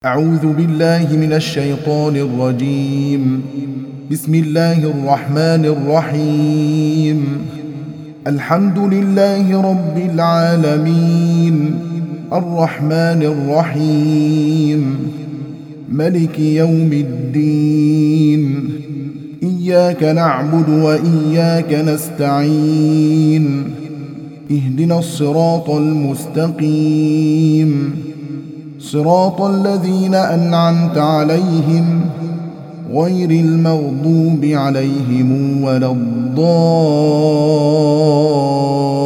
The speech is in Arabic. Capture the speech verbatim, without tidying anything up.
أعوذ بالله من الشيطان الرجيم. بسم الله الرحمن الرحيم. الحمد لله رب العالمين، الرحمن الرحيم، ملك يوم الدين. إياك نعبد وإياك نستعين. اهدنا الصراط المستقيم، صراط الذين أنعمت عليهم غير المغضوب عليهم ولا الضالين.